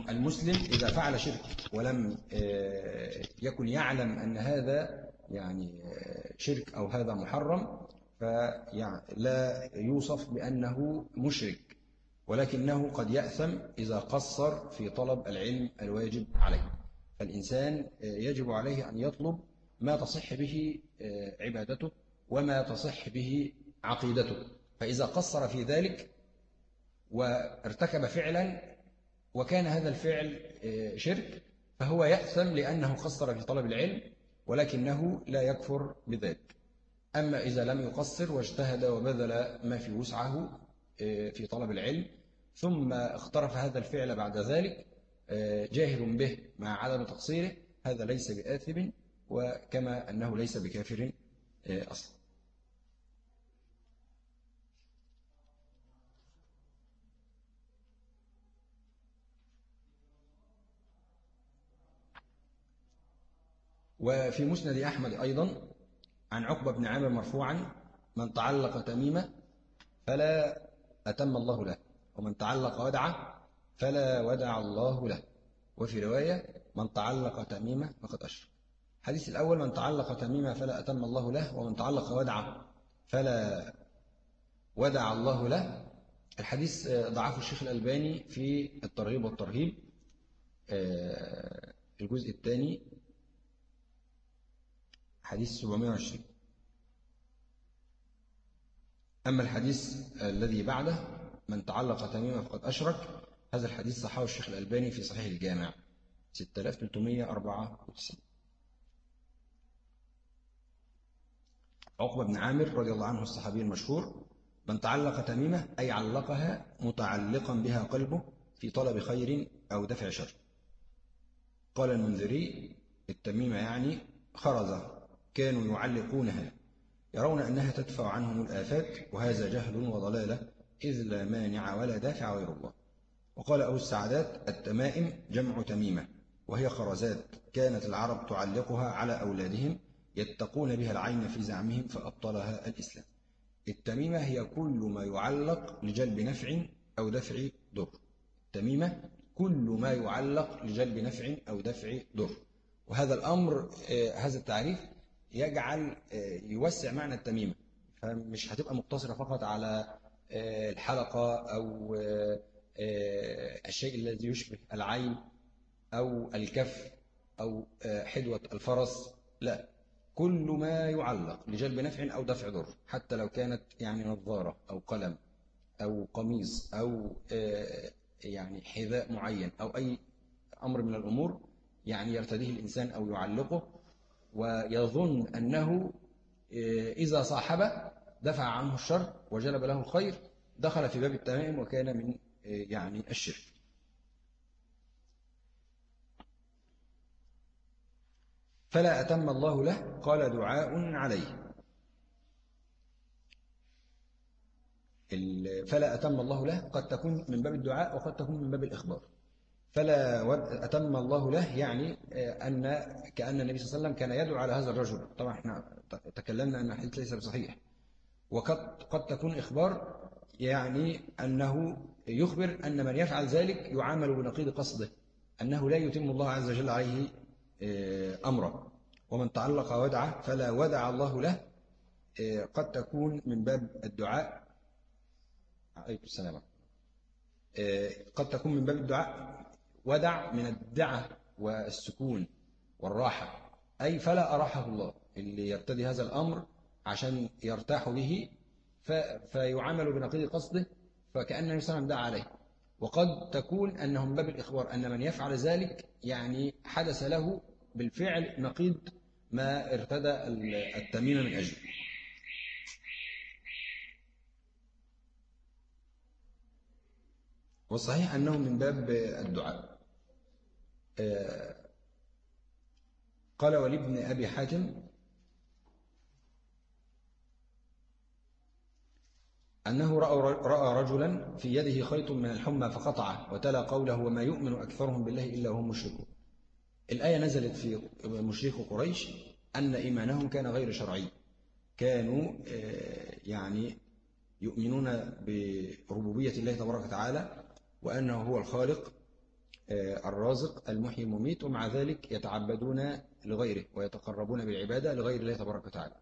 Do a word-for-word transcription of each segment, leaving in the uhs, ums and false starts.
المسلم إذا فعل شرك ولم يكن يعلم أن هذا يعني شرك أو هذا محرم فلا يوصف بأنه مشرك، ولكنه قد يأثم إذا قصر في طلب العلم الواجب عليه. فالإنسان يجب عليه أن يطلب ما تصح به عبادته وما تصح به عقيدته، فإذا قصر في ذلك وارتكب فعلا وكان هذا الفعل شرك فهو يأثم لأنه قصر في طلب العلم، ولكنه لا يكفر بذلك. أما إذا لم يقصر واجتهد وبذل ما في وسعه في طلب العلم ثم اقترف هذا الفعل بعد ذلك جاهل به مع عدم تقصيره، هذا ليس بآثم، وكما أنه ليس بكافر أصلا. وفي مسند أحمد أيضا عن عقبة بن عامر مرفوعا: من تعلق تميمة فلا أتم الله له، ومن تعلق ودعة فلا ودع الله له. وفي رواية: من تعلق تميمة فقد أشرك. الحديث الأول: من تعلق تميمة فلا أتم الله له، ومن تعلق ودعة فلا ودع الله له. الحديث ضعفه الشيخ الألباني في الترغيب والترهيب الجزء الثاني حديث سبعمائة وعشرين. أما الحديث الذي بعده: من تعلق تميمة فقد أشرك، هذا الحديث صححه الشيخ الألباني في صحيح الجامع ستة آلاف وثلاثمائة وأربعة وتسعين. عقبة بن عامر رضي الله عنه الصحابي المشهور: من تعلق تميمة أي علقها متعلقا بها قلبه في طلب خير أو دفع شر. قال المنذري: التميمة يعني خرزة كانوا يعلقونها يرون أنها تدفع عنهم الآفات، وهذا جهل وضلالة إذ لا مانع ولا دافع غير الله. وقال أبو السعدات: التمائم جمع تميمة، وهي خرزات كانت العرب تعلقها على أولادهم يتقون بها العين في زعمهم فأبطلها الإسلام. التميمة هي كل ما يعلق لجلب نفع أو دفع ضر. التميمة كل ما يعلق لجلب نفع أو دفع ضر. وهذا الأمر هذا التعريف يجعل يوسع معنى التميمة، فمش هتبقى مقتصرة فقط على الحلقة أو الشيء الذي يشبه العين أو الكف أو حدوة الفرس، لا، كل ما يعلق لجلب نفع أو دفع ضر، حتى لو كانت يعني نظارة أو قلم أو قميص أو يعني حذاء معين أو أي أمر من الأمور يعني يرتديه الإنسان أو يعلقه ويظن أنه إذا صاحب دفع عنه الشر وجلب له الخير، دخل في باب التمائم وكان من يعني الشرك. فلا أتم الله له قال دعاء عليه. فلا أتم الله له قد تكون من باب الدعاء وقد تكون من باب الإخبار. فلا أتم الله له يعني أن كأن النبي صلى الله عليه وسلم كان يدعو على هذا الرجل. طبعا احنا تكلمنا أن الحديث ليس بصحيح. وقد قد تكون إخبار يعني أنه يخبر أن من يفعل ذلك يعامل بنقيض قصده، أنه لا يتم الله عز وجل عليه أمره. ومن تعلق ودعة فلا ودع الله له قد تكون من باب الدعاء. عليكم السلام. قد تكون من باب الدعاء ودع من الدعة والسكون والراحة، أي فلا أراحه الله، اللي يرتدي هذا الأمر عشان يرتاح به فيعامل بنقيض قصده فكأن النبي صلى الله عليه وسلم دعا عليه. وقد تكون أنه من باب الإخبار أن من يفعل ذلك يعني حدث له بالفعل نقيض ما ارتدى التميمة من أجله. والصحيح أنه من باب الدعاء. قال ولابن أبي حاتم أنه رأى, رأى رجلا في يده خيط من الحمى فقطعه وتلا قوله وما يؤمن أكثرهم بالله إلا وهم مشركون. الآية نزلت في مشرك قريش أن إيمانهم كان غير شرعي، كانوا يعني يؤمنون بربوبية الله تبارك وتعالى وأنه هو الخالق الرازق المحيي المميت، ومع ذلك يتعبدون لغيره ويتقربون بالعبادة لغير الله تبارك وتعالى.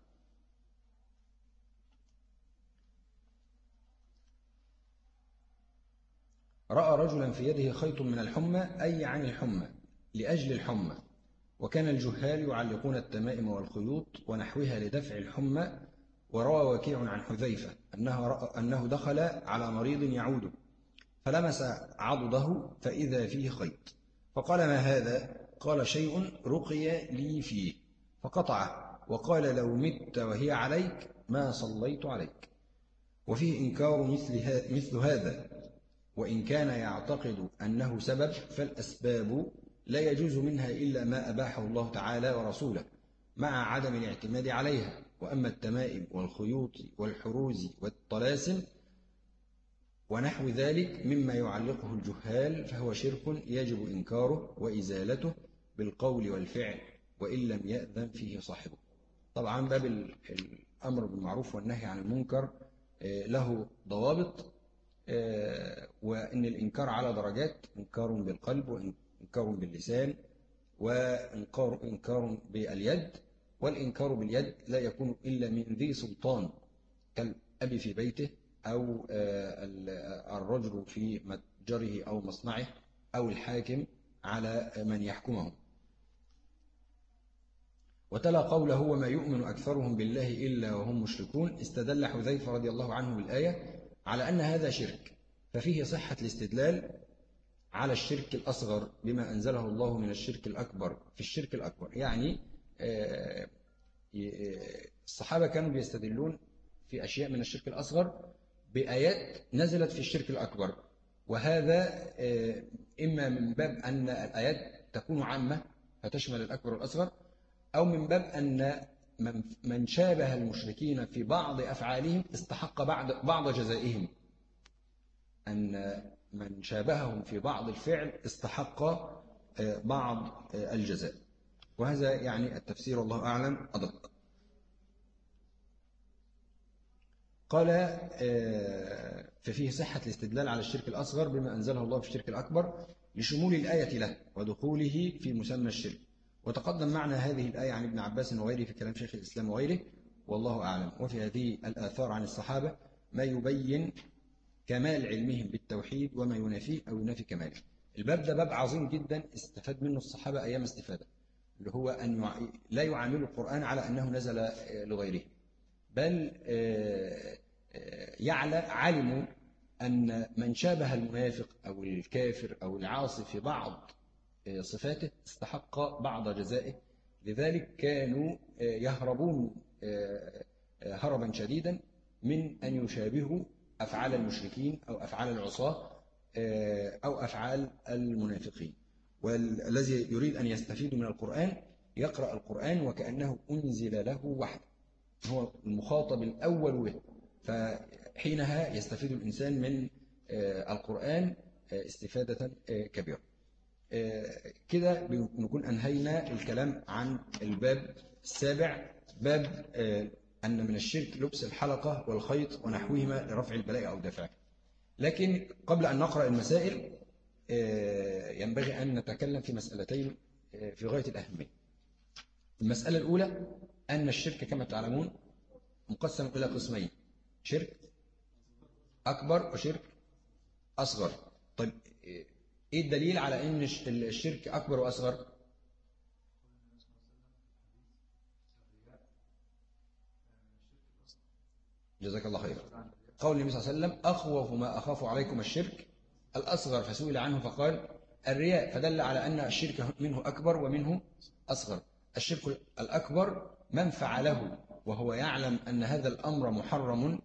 رأى رجلا في يده خيط من الحمى، أي عن الحمى لأجل الحمى، وكان الجهال يعلقون التمائم والخيوط ونحوها لدفع الحمى. وروى وكيع عن حذيفة أنه, رأى أنه دخل على مريض يعود فلمس عضده فإذا فيه خيط، فقال ما هذا؟ قال شيء رقي لي فيه، فقطعه وقال لو مت وهي عليك ما صليت عليك. وفيه إنكار مثل, مثل هذا، وإن كان يعتقد أنه سبب فالأسباب لا يجوز منها إلا ما أباحه الله تعالى ورسوله مع عدم الاعتماد عليها. وأما التمائم والخيوط والحروز والطلاسم ونحو ذلك مما يعلقه الجهال فهو شرك يجب إنكاره وإزالته بالقول والفعل وإن لم يأذن فيه صاحبه. طبعا باب الأمر بالمعروف والنهي عن المنكر له ضوابط، وإن الإنكار على درجات: إنكار بالقلب، وإنكار باللسان، وإنكار باليد. والإنكار باليد لا يكون إلا من ذي سلطان كالأب في بيته، أو الرجل في متجره أو مصنعه، أو الحاكم على من يحكمهم. وتلا قوله وما يؤمن أكثرهم بالله إلا وهم مشركون، استدل حذيفة رضي الله عنه بالآية على أن هذا شرك، ففيه صحة الاستدلال على الشرك الأصغر بما أنزله الله من الشرك الأكبر في الشرك الأكبر. يعني الصحابة كانوا بيستدلون في أشياء من الشرك الأصغر بآيات نزلت في الشرك الأكبر، وهذا إما من باب أن الآيات تكون عامة فتشمل الأكبر والأصغر، أو من باب أن من شابه المشركين في بعض أفعالهم استحق بعض جزائهم، أن من شابههم في بعض الفعل استحق بعض الجزاء، وهذا يعني التفسير الله أعلم أدق. قال ففيه صحة الاستدلال على الشرك الأصغر بما أنزله الله في الشرك الأكبر لشمول الآية له ودخوله في مسمى الشرك. وتقدم معنى هذه الآية عن ابن عباس وغيره في كلام شيخ الإسلام وغيره، والله أعلم. وفي هذه الآثار عن الصحابة ما يبين كمال علمهم بالتوحيد وما ينافيه أو ينافي كماله. الباب ده باب عظيم جدا استفاد منه الصحابة أيام استفادة، اللي هو أن لا يعاملوا القرآن على أنه نزل لغيره، بل يعلى علموا أن من شابه المنافق أو الكافر أو العاصي في بعض صفاته استحق بعض جزائه. لذلك كانوا يهربون هربا شديدا من أن يشابهوا أفعال المشركين أو أفعال العصاة أو أفعال المنافقين. والذي يريد أن يستفيد من القرآن يقرأ القرآن وكأنه أنزل له وحده، هو المخاطب الأول به، فحينها يستفيد الإنسان من القرآن استفادة كبيرة. كده نكون أنهينا الكلام عن الباب السابع، باب أن من الشرك لبس الحلقة والخيط ونحوهما لرفع البلاء أو دفعه. لكن قبل أن نقرأ المسائل ينبغي أن نتكلم في مسألتين في غاية الأهمية. المسألة الأولى أن الشرك كما تعلمون مقسم إلى قسمين: شرك أكبر وشرك أصغر. طيب إيه الدليل على أن الشرك أكبر وأصغر؟ جزاك الله خير. قول النبي صلى الله عليه وسلم: أخوف ما أخاف عليكم الشرك الأصغر، فسئل عنه فقال الرياء، فدل على أن الشرك منه أكبر ومنه أصغر. الشرك الأكبر من فعله وهو يعلم أن هذا الأمر محرم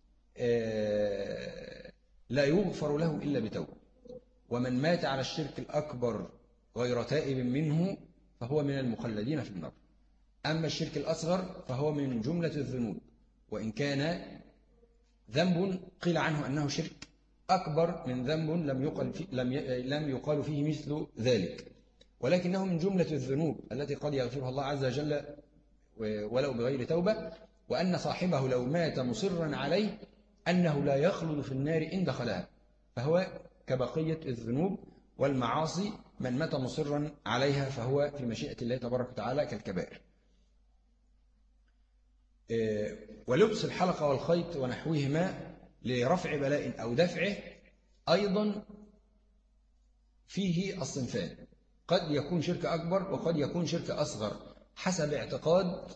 لا يغفر له إلا بتوبة، ومن مات على الشرك الأكبر غير تائب منه فهو من المخلدين في النار. أما الشرك الأصغر فهو من جملة الذنوب، وإن كان ذنب قيل عنه أنه شرك أكبر من ذنب لم يقل فيه لم لم يقال فيه مثل ذلك، ولكنه من جملة الذنوب التي قد يغفرها الله عز وجل ولو بغير توبة، وأن صاحبه لو مات مصرا عليه أنه لا يخلد في النار إن دخلها، فهو كبقية الذنوب والمعاصي من مات مصرا عليها فهو في مشيئة الله تبارك وتعالى كالكبائر. ولبس الحلقة والخيط ونحوهما لرفع بلاء أو دفعه أيضا فيه الصنفان، قد يكون شرك أكبر وقد يكون شرك أصغر حسب اعتقاد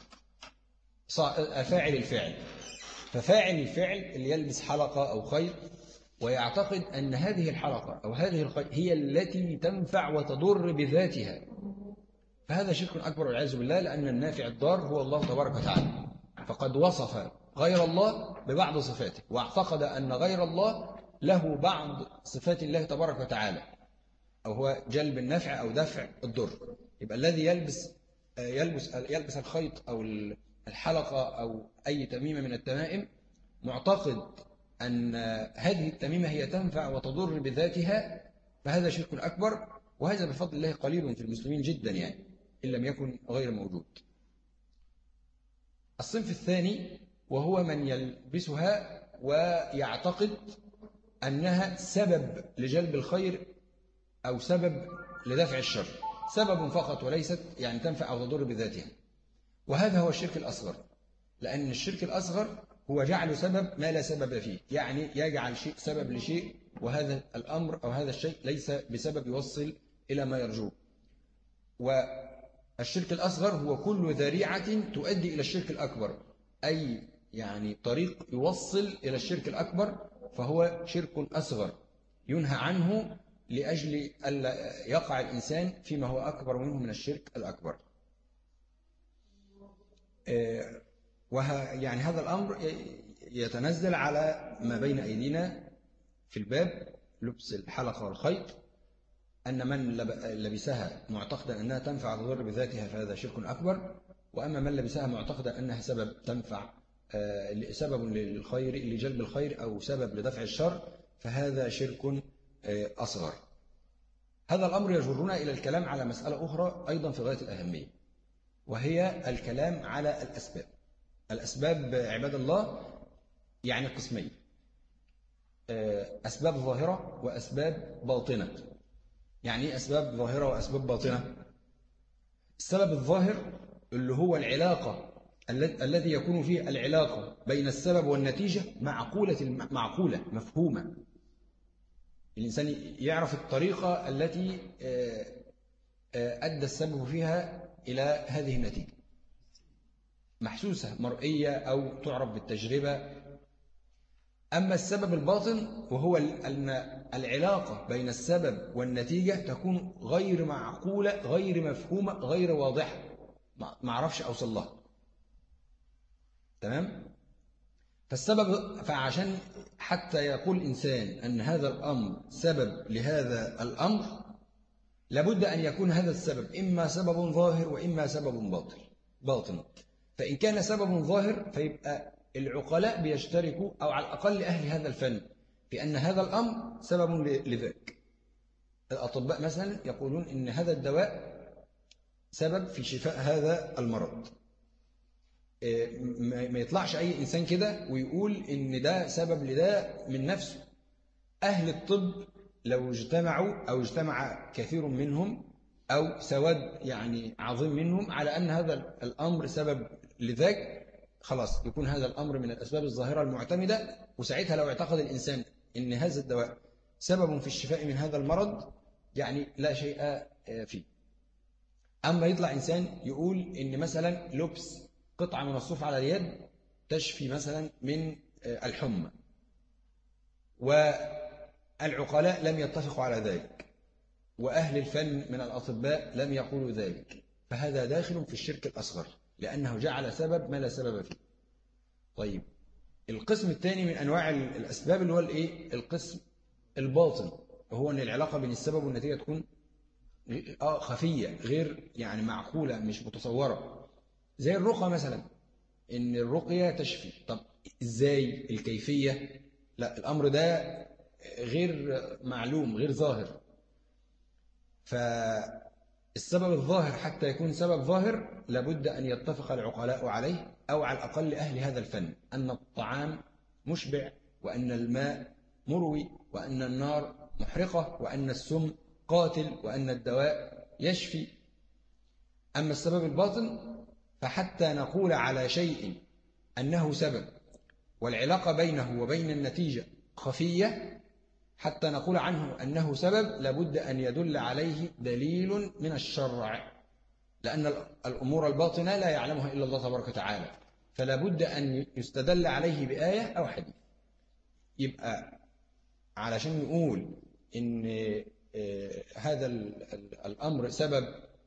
فاعل الفعل. ففاعل الفعل اللي يلبس حلقة أو خيط ويعتقد أن هذه الحلقة أو هذه الخيط هي التي تنفع وتضر بذاتها، فهذا شرك أكبر والعياذ بالله، لأن النافع الضار هو الله تبارك وتعالى، فقد وصف غير الله ببعض صفاته واعتقد أن غير الله له بعض صفات الله تبارك وتعالى، أو هو جلب النفع أو دفع الضر. يبقى الذي يلبس يلبس يلبس الخيط أو الحلقة أو أي تميمة من التمائم معتقد أن هذه التميمة هي تنفع وتضر بذاتها، فهذا شرك أكبر، وهذا بفضل الله قليل في المسلمين جدا يعني إن لم يكن غير موجود. الصنف الثاني وهو من يلبسها ويعتقد أنها سبب لجلب الخير أو سبب لدفع الشر، سبب فقط وليست يعني تنفع أو تضر بذاتها، وهذا هو الشرك الأصغر، لأن الشرك الأصغر هو جعل سبب ما لا سبب فيه، يعني يجعل شيء سبب لشيء وهذا الأمر أو هذا الشيء ليس بسبب يوصل إلى ما يرجوه. والشرك الأصغر هو كل ذريعة تؤدي إلى الشرك الأكبر، أي يعني طريق يوصل إلى الشرك الأكبر فهو شرك أصغر ينهى عنه لأجل ألا يقع الإنسان فيما هو أكبر منه من الشرك الأكبر. وه يعني هذا الأمر يتنزل على ما بين أيدينا في الباب لبس الحلقة والخيط، أن من لبسها معتقدا أنها تنفع وتضر بذاتها فهذا شرك أكبر، وأما من لبسها معتقدا أنها سبب تنفع سبب للخير لجلب الخير أو سبب لدفع الشر فهذا شرك أصغر. هذا الأمر يجرنا إلى الكلام على مسألة أخرى أيضا في غاية الأهمية، وهي الكلام على الأسباب. الأسباب عباد الله يعني قسمين، أسباب ظاهرة وأسباب باطنة. يعني إيه أسباب ظاهرة وأسباب باطنة؟ السبب الظاهر اللي هو العلاقة الذي يكون فيه العلاقة بين السبب والنتيجة معقولة معقولة مفهومة، الإنسان يعرف الطريقة التي أدى السبب فيها إلى هذه النتيجة، محسوسة مرئية أو تعرف بالتجربة. أما السبب الباطن وهو أن العلاقة بين السبب والنتيجة تكون غير معقولة غير مفهومة غير واضحة، ما أعرفش أوصل لها. تمام؟ فالسبب فعشان حتى يقول إنسان أن هذا الأمر سبب لهذا الأمر لابد أن يكون هذا السبب إما سبب ظاهر وإما سبب باطن باطن فإن كان سبب ظاهر فيبقى العقلاء بيشتركوا أو على الأقل أهل هذا الفن في أن هذا الأمر سبب لذاك. الأطباء مثلا يقولون إن هذا الدواء سبب في شفاء هذا المرض، ما يطلعش أي إنسان كده ويقول إن ده سبب لده من نفسه. أهل الطب لو اجتمعوا أو اجتمع كثير منهم أو سواد يعني عظيم منهم على أن هذا الأمر سبب لذاك، خلاص يكون هذا الأمر من الأسباب الظاهرة المعتمدة، وساعتها لو اعتقد الإنسان إن هذا الدواء سبب في الشفاء من هذا المرض يعني لا شيء فيه. أما يطلع إنسان يقول إن مثلا لبس قطعة من الصوف على اليد تشفي مثلا من الحمى، والعقلاء لم يتفقوا على ذلك وأهل الفن من الأطباء لم يقولوا ذلك، فهذا داخل في الشرك الأصغر لأنه جعل سبب ما لا سبب فيه. طيب القسم الثاني من أنواع الأسباب اللي هو الإيه؟ القسم الباطن، وهو أن العلاقة بين السبب والنتيجة تكون خفية غير يعني معقولة مش متصورة، زي الرقى مثلا، إن الرقية تشفي. طب إزاي؟ الكيفية لا، الأمر ده غير معلوم غير ظاهر. فالسبب الظاهر حتى يكون سبب ظاهر لابد أن يتفق العقلاء عليه أو على الأقل أهل هذا الفن، أن الطعام مشبع وأن الماء مروي وأن النار محرقة وأن السم قاتل وأن الدواء يشفي. أما السبب الباطن فحتى نقول على شيء أنه سبب والعلاقة بينه وبين النتيجة خفية، حتى نقول عنه أنه سبب لابد أن يدل عليه دليل من الشرع، لأن الأمور الباطنة لا يعلمها إلا الله تبارك وتعالى، فلا بد أن يستدل عليه بآية أو حديث. يبقى علشان نقول إن هذا الأمر سبب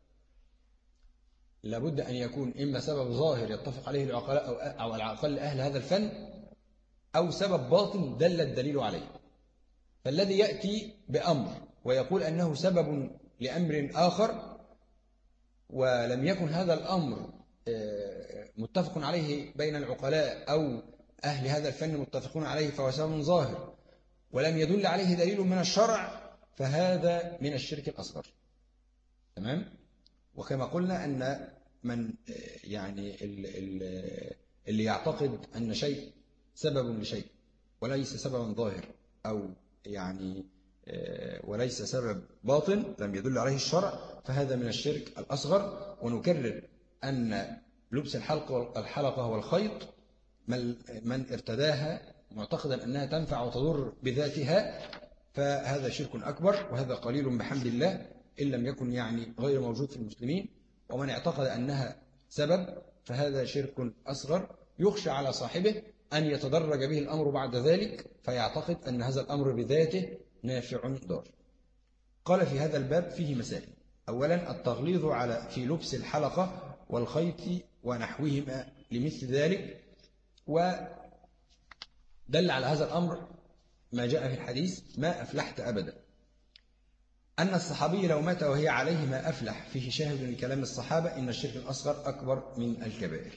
لابد أن يكون إما سبب ظاهر يتفق عليه العقلاء أو على الأقل أهل هذا الفن، أو سبب باطن دل الدليل عليه. فالذي يأتي بأمر ويقول أنه سبب لأمر آخر ولم يكن هذا الأمر متفق عليه بين العقلاء أو أهل هذا الفن متفقون عليه فهو سبب ظاهر ولم يدل عليه دليل من الشرع، فهذا من الشرك الأصغر. تمام؟ وكما قلنا أن من يعني اللي يعتقد أن شيء سبب لشيء وليس سببا ظاهر أو يعني وليس سبب باطن لم يدل عليه الشرع، فهذا من الشرك الأصغر. ونكرر أن لبس الحلقة الحلقة والخيط من ارتداها معتقدا أنها تنفع وتضر بذاتها فهذا شرك أكبر، وهذا قليل بحمد الله إن لم يكن يعني غير موجود في المسلمين. ومن اعتقد أنها سبب فهذا شرك أصغر يخشى على صاحبه أن يتدرج به الأمر بعد ذلك فيعتقد أن هذا الأمر بذاته نافع ضار. قال في هذا الباب فيه مسائل. أولا التغليظ على في لبس الحلقة والخيط ونحوهما لمثل ذلك، ودل على هذا الأمر ما جاء في الحديث ما أفلحت أبدا، أن الصحابي لو مات وهي عليه ما أفلح، فيه شاهد لكلام الصحابة إن الشرك الأصغر أكبر من الكبائر.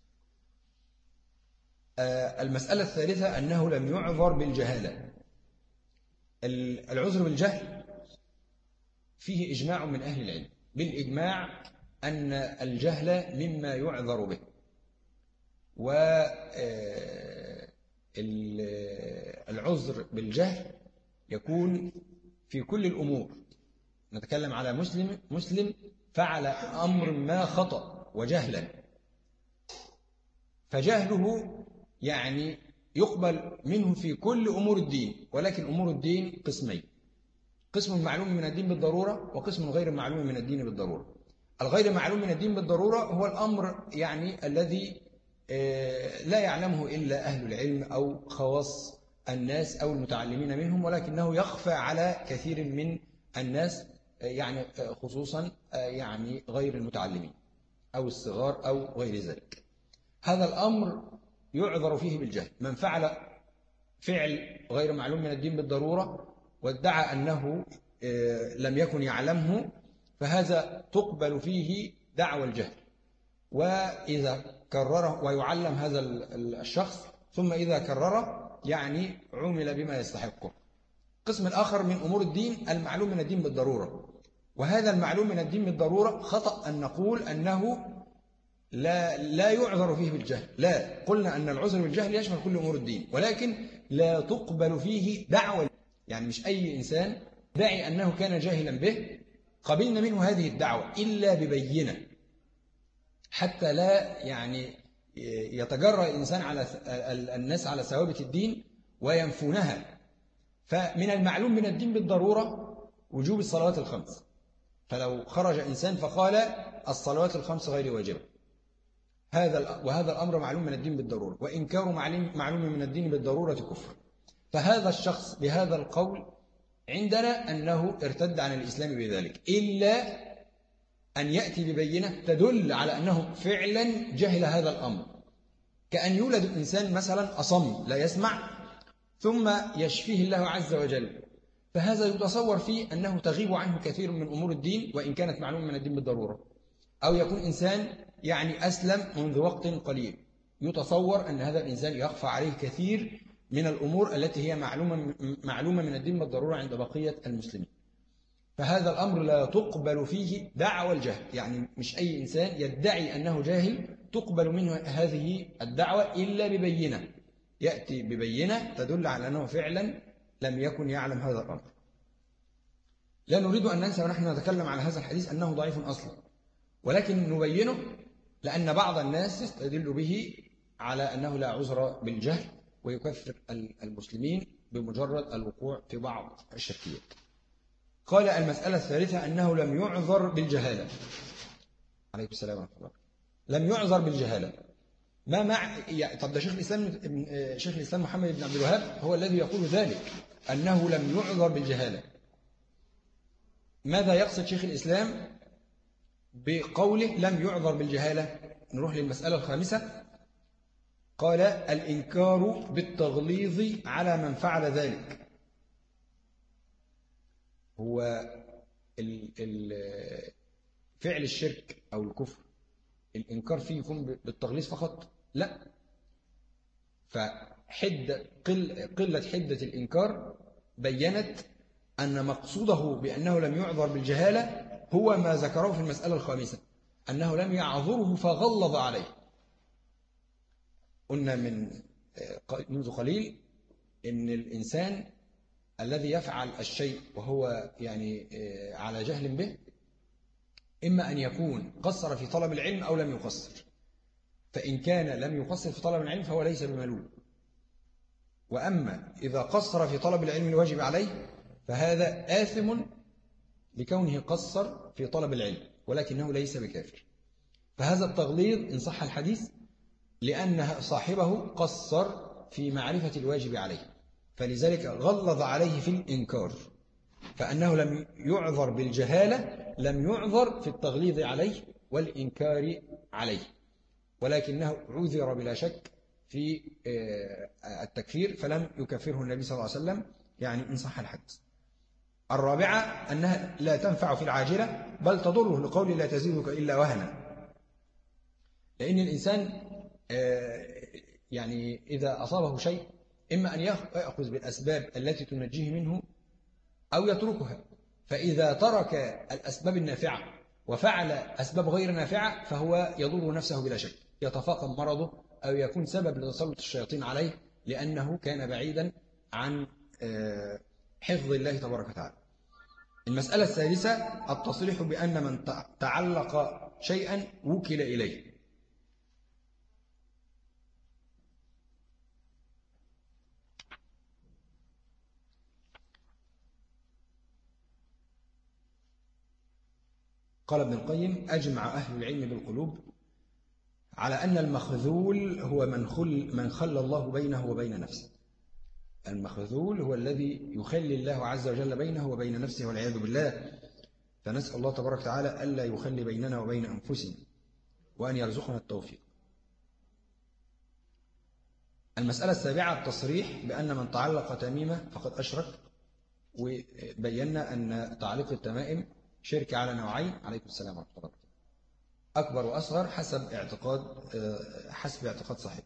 المسألة الثالثة أنه لم يعذر بالجهالة. العذر بالجهل فيه إجماع من أهل العلم بالإجماع أن الجهل مما يعذر به، والعذر بالجهل يكون في كل الأمور. نتكلم على مسلم مسلم فعل أمر ما خطأ وجهلا، فجهله يعني يقبل منه في كل أمور الدين، ولكن أمور الدين قسمين: قسم معلوم من الدين بالضرورة وقسم غير معلوم من الدين بالضرورة. الغير معلوم من الدين بالضرورة هو الأمر يعني الذي لا يعلمه إلا أهل العلم أو خواص الناس أو المتعلمين منهم، ولكنه يخفى على كثير من الناس يعني خصوصا يعني غير المتعلمين أو الصغار أو غير ذلك. هذا الأمر يعذر فيه بالجهل. من فعل فعل غير معلوم من الدين بالضرورة وادعى أنه لم يكن يعلمه فهذا تقبل فيه دعوى الجهل، وإذا كرره ويعلم هذا الشخص ثم إذا كرره يعني عمل بما يستحقه. قسم الآخر من أمور الدين المعلوم من الدين بالضرورة، وهذا المعلوم من الدين بالضرورة خطأ أن نقول أنه لا لا يعذر فيه بالجهل. لا، قلنا أن العذر بالجهل يشمل كل أمور الدين، ولكن لا تقبل فيه دعوى، يعني مش أي إنسان دعي أنه كان جاهلا به قبلنا منه هذه الدعوة إلا ببينة، حتى لا يعني يتجرأ الإنسان على الناس على ثوابت الدين وينفونها. فمن المعلوم من الدين بالضرورة وجوب الصلوات الخمس، فلو خرج إنسان فقال الصلوات الخمس غير واجبة، هذا وهذا الأمر معلوم من الدين بالضرورة، وإنكار معلوم من الدين بالضرورة كفر. فهذا الشخص بهذا القول عندنا أنه ارتد عن الإسلام بذلك، إلا أن يأتي ببينة تدل على أنه فعلا جهل هذا الأمر، كأن يولد إنسان مثلا أصم لا يسمع ثم يشفيه الله عز وجل، فهذا يتصور فيه أنه تغيب عنه كثير من أمور الدين وإن كانت معلومة من الدين بالضرورة. أو يكون إنسان يعني أسلم منذ وقت قليل، يتصور أن هذا الإنسان يخفى عليه كثير من الأمور التي هي معلومة معلومة من الدين بالضرورة عند بقية المسلمين. فهذا الأمر لا تقبل فيه دعوى الجهل، يعني مش أي إنسان يدعي أنه جاهل تقبل منه هذه الدعوة إلا ببينة، يأتي ببينة تدل على أنه فعلا لم يكن يعلم هذا الأمر. لا نريد أن ننسى ونحن نتكلم على هذا الحديث أنه ضعيف أصلا، ولكن نبينه لأن بعض الناس يستدل به على أنه لا عذر بالجهل ويكفر المسلمين بمجرد الوقوع في بعض الشركيات. قال المسألة الثالثة أنه لم يعذر بالجهالة. عليكم السلام ورحمة الله. لم يعذر بالجهالة. ما مع يعني طب ده شيخ الإسلام شيخ الإسلام محمد بن عبد الوهاب هو الذي يقول ذلك أنه لم يعذر بالجهالة. ماذا يقصد شيخ الإسلام بقوله لم يعذر بالجهالة؟ نروح للمسألة الخامسة. قال الإنكار بالتغليظ على من فعل ذلك. هو ال ال فعل الشرك أو الكفر الإنكار فيه يكون بالتغليظ فقط؟ لا، فحدة قل قلة حدة الإنكار بيّنت أن مقصوده بأنه لم يعذر بالجهالة هو ما ذكره في المسألة الخامسة، أنه لم يعذره فغلظ عليه. قلنا من منذ قليل إن الإنسان الذي يفعل الشيء وهو يعني على جهل به إما أن يكون قصر في طلب العلم أو لم يقصر، فإن كان لم يقصر في طلب العلم فهو ليس بملول، وأما إذا قصر في طلب العلم الواجب عليه فهذا آثم لكونه قصر في طلب العلم ولكنه ليس بكافر. فهذا التغليظ إن صح الحديث لأن صاحبه قصر في معرفة الواجب عليه، فلذلك غلظ عليه في الإنكار، فأنه لم يعذر بالجهالة لم يعذر في التغليظ عليه والإنكار عليه، ولكنه عذر بلا شك في التكفير فلم يكفره النبي صلى الله عليه وسلم، يعني إن صح الحديث. الرابعة أنها لا تنفع في العاجلة بل تضره لقول لا تزيدك إلا وهنا، لأن الإنسان يعني إذا أصابه شيء إما أن يأخذ بالأسباب التي تنجيه منه أو يتركها، فإذا ترك الأسباب النافعة وفعل أسباب غير نافعة فهو يضر نفسه بلا شك، يتفاقم مرضه أو يكون سبب لتسلط الشياطين عليه لأنه كان بعيدا عن حفظ الله تبارك وتعالى. المسألة السادسة التصريح بأن من تعلق شيئا وكل إليه. قال ابن القيم أجمع أهل العلم بالقلوب على أن المخذول هو من خل من خلى الله بينه وبين نفسه. المخذول هو الذي يخلي الله عز وجل بينه وبين نفسه والعياذ بالله، فنسأل الله تبارك وتعالى ألا يخلي بيننا وبين أنفسنا وأن يرزقنا التوفيق. المسألة السابعة التصريح بأن من تعلق تميمة فقد أشرك، وبينا أن تعليق التمائم شرك على نوعين. عليكم السلام ورحمة الله، أكبر وأصغر حسب اعتقاد حسب اعتقاد صاحب.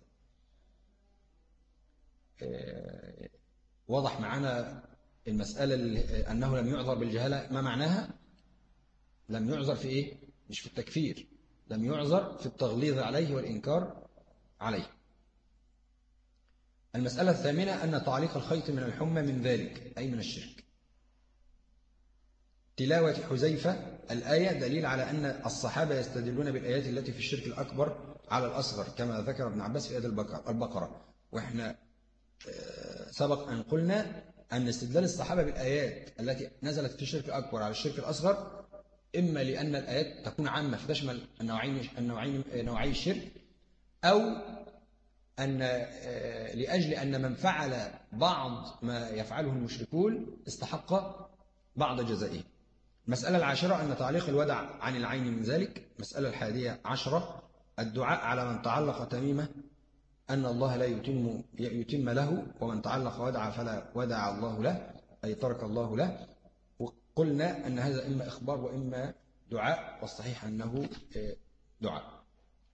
واضح معنا المسألة أنه لم يعذر بالجهالة ما معناها؟ لم يعذر في إيه؟ مش في التكفير، لم يعذر في التغليظ عليه والإنكار عليه. المسألة الثامنة أن تعليق الخيط من الحمى من ذلك أي من الشرك. تلاوة حذيفة الآية دليل على أن الصحابة يستدلون بالآيات التي في الشرك الأكبر على الأصغر كما ذكر ابن عباس في آية البقرة، وإحنا سبق أن قلنا أن استدلال الصحابة بالآيات التي نزلت في الشرك الأكبر على الشرك الأصغر إما لأن الآيات تكون عامة فتشمل النوعين النوعين نوعي الشرك، أو أن لأجل أن من فعل بعض ما يفعله المشركون استحق بعض جزائه. المسألة العاشرة أن تعليق الودع عن العين من ذلك. المسألة الحادية عشرة الدعاء على من تعلق تميمة أن الله لا يتم يتم له، ومن تعلق ودع فلا ودع الله له أي ترك الله له. وقلنا أن هذا إما إخبار وإما دعاء، والصحيح أنه دعاء.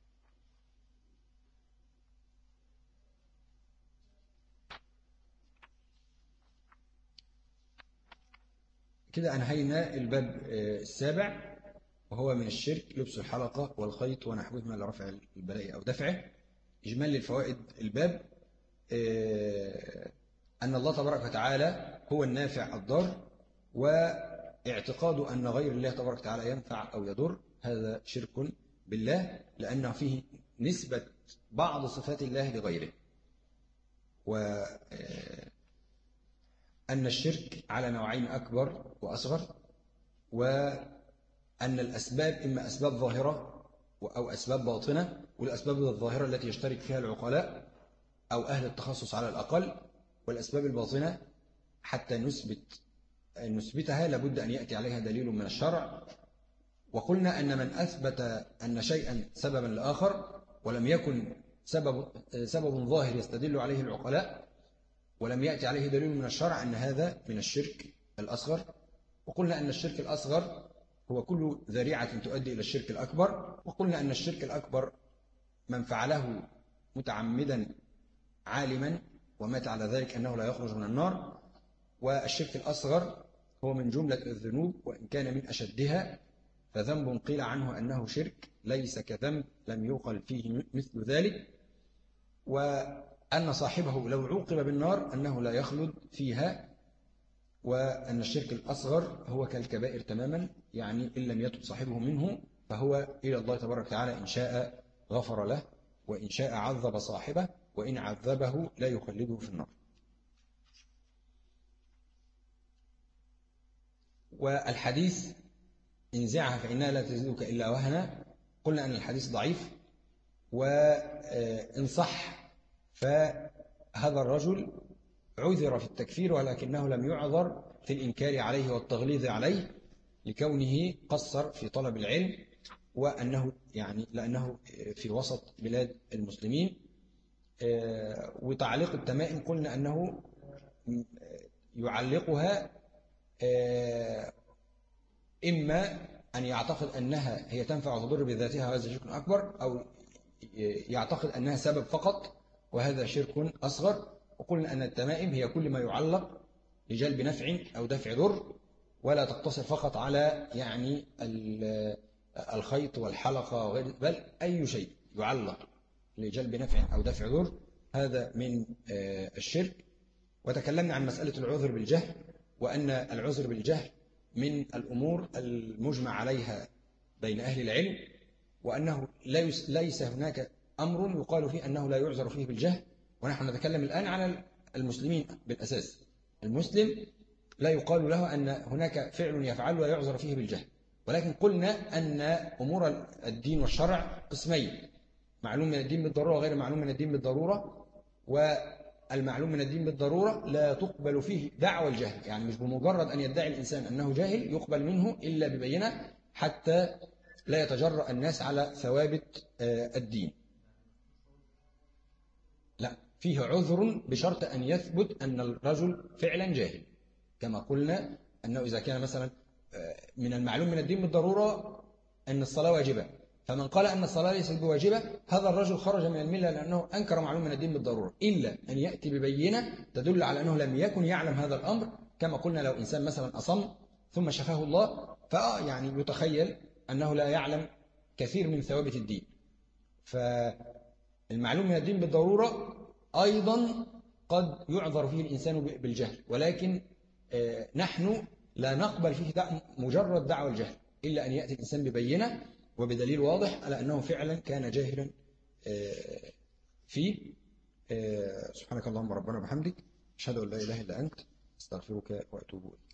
كده أنهينا الباب السابع وهو من الشرك لبس الحلقة والخيط ونحوهما لرفع البلاء أو دفعه. إجمال للفوائد الباب أن الله تبارك وتعالى هو النافع الضار، واعتقاد أن غير الله تبارك وتعالى ينفع أو يضر هذا شرك بالله، لأنه فيه نسبة بعض صفات الله لغيره. وأن الشرك على نوعين أكبر وأصغر، وأن الأسباب إما أسباب ظاهرة أو أسباب باطنة، والأسباب الظاهرة التي يشترك فيها العقلاء أو أهل التخصص على الأقل، والأسباب الباطنة حتى نثبت نثبتها لابد أن يأتي عليها دليل من الشرع. وقلنا أن من أثبت أن شيئا سببا لآخر ولم يكن سبب سبب ظاهر يستدل عليه العقلاء ولم يأتي عليه دليل من الشرع أن هذا من الشرك الأصغر. وقلنا أن الشرك الأصغر هو كل ذريعة تؤدي إلى الشرك الأكبر. وقلنا أن الشرك الأكبر من فعله متعمدا عالما ومات على ذلك أنه لا يخرج من النار. والشرك الأصغر هو من جملة الذنوب وإن كان من أشدها، فذنب قيل عنه أنه شرك ليس كذنب لم يوقل فيه مثل ذلك، وأن صاحبه لو عوقب بالنار أنه لا يخلد فيها. وأن الشرك الأصغر هو كالكبائر تماما، يعني إن لم يتب صاحبه منه فهو إلى الله تبارك وتعالى إن شاء غفر له وإن شاء عذب صاحبه، وإن عذبه لا يخلده في النار. والحديث انزعها فإنها لا تزيدك إلا وهنا، قلنا أن الحديث ضعيف، وإن صح فهذا الرجل عذر في التكفير ولكنه لم يعذر في الإنكار عليه والتغليظ عليه لكونه قصر في طلب العلم، وأنه يعني لأنه في وسط بلاد المسلمين. وتعليق التمائم قلنا أنه يعلقها إما أن يعتقد أنها هي تنفع وتضر بذاتها وهذا شرك أكبر، أو يعتقد أنها سبب فقط وهذا شرك أصغر. وقلنا أن التمائم هي كل ما يعلق لجلب نفع أو دفع ضر، ولا تقتصر فقط على يعني الخيط والحلقة وغير، بل أي شيء يعلق لجلب نفع أو دفع ضر هذا من الشرك. وتكلمنا عن مسألة العذر بالجهل، وأن العذر بالجهل من الأمور المجمع عليها بين أهل العلم، وأنه ليس هناك أمر يقال فيه أنه لا يعذر فيه بالجهل. ونحن نتكلم الآن على المسلمين بالأساس. المسلم لا يقال له أن هناك فعل يفعل ويعذر فيه بالجهل، ولكن قلنا أن أمور الدين والشرع قسمين: معلوم من الدين بالضرورة وغير معلوم من الدين بالضرورة. والمعلوم من الدين بالضرورة لا تقبل فيه دعوى الجهل، يعني مش بمجرد أن يدعي الإنسان أنه جاهل يقبل منه إلا ببينة حتى لا يتجرأ الناس على ثوابت الدين. لا، فيه عذر بشرط أن يثبت أن الرجل فعلا جاهل، كما قلنا أنه إذا كان مثلا من المعلوم من الدين بالضرورة أن الصلاة واجبة، فمن قال أن الصلاة ليست بواجبة هذا الرجل خرج من الملة لأنه أنكر معلوم من الدين بالضرورة، إلا أن يأتي ببينة تدل على أنه لم يكن يعلم هذا الأمر. كما قلنا لو إنسان مثلا أصم ثم شفاه الله، فآه يعني يتخيل أنه لا يعلم كثير من ثوابت الدين. فالمعلوم من الدين بالضرورة أيضا قد يعذر فيه الإنسان بالجهل، ولكن نحن لا نقبل فيه مجرد دعوى الجهل إلا أن يأتي الإنسان ببينة وبدليل واضح على أنه فعلا كان جاهلا فيه. سبحانك اللهم ربنا وبحمدك، أشهد أن لا إله إلا أنت، أستغفرك وأتوب إليك.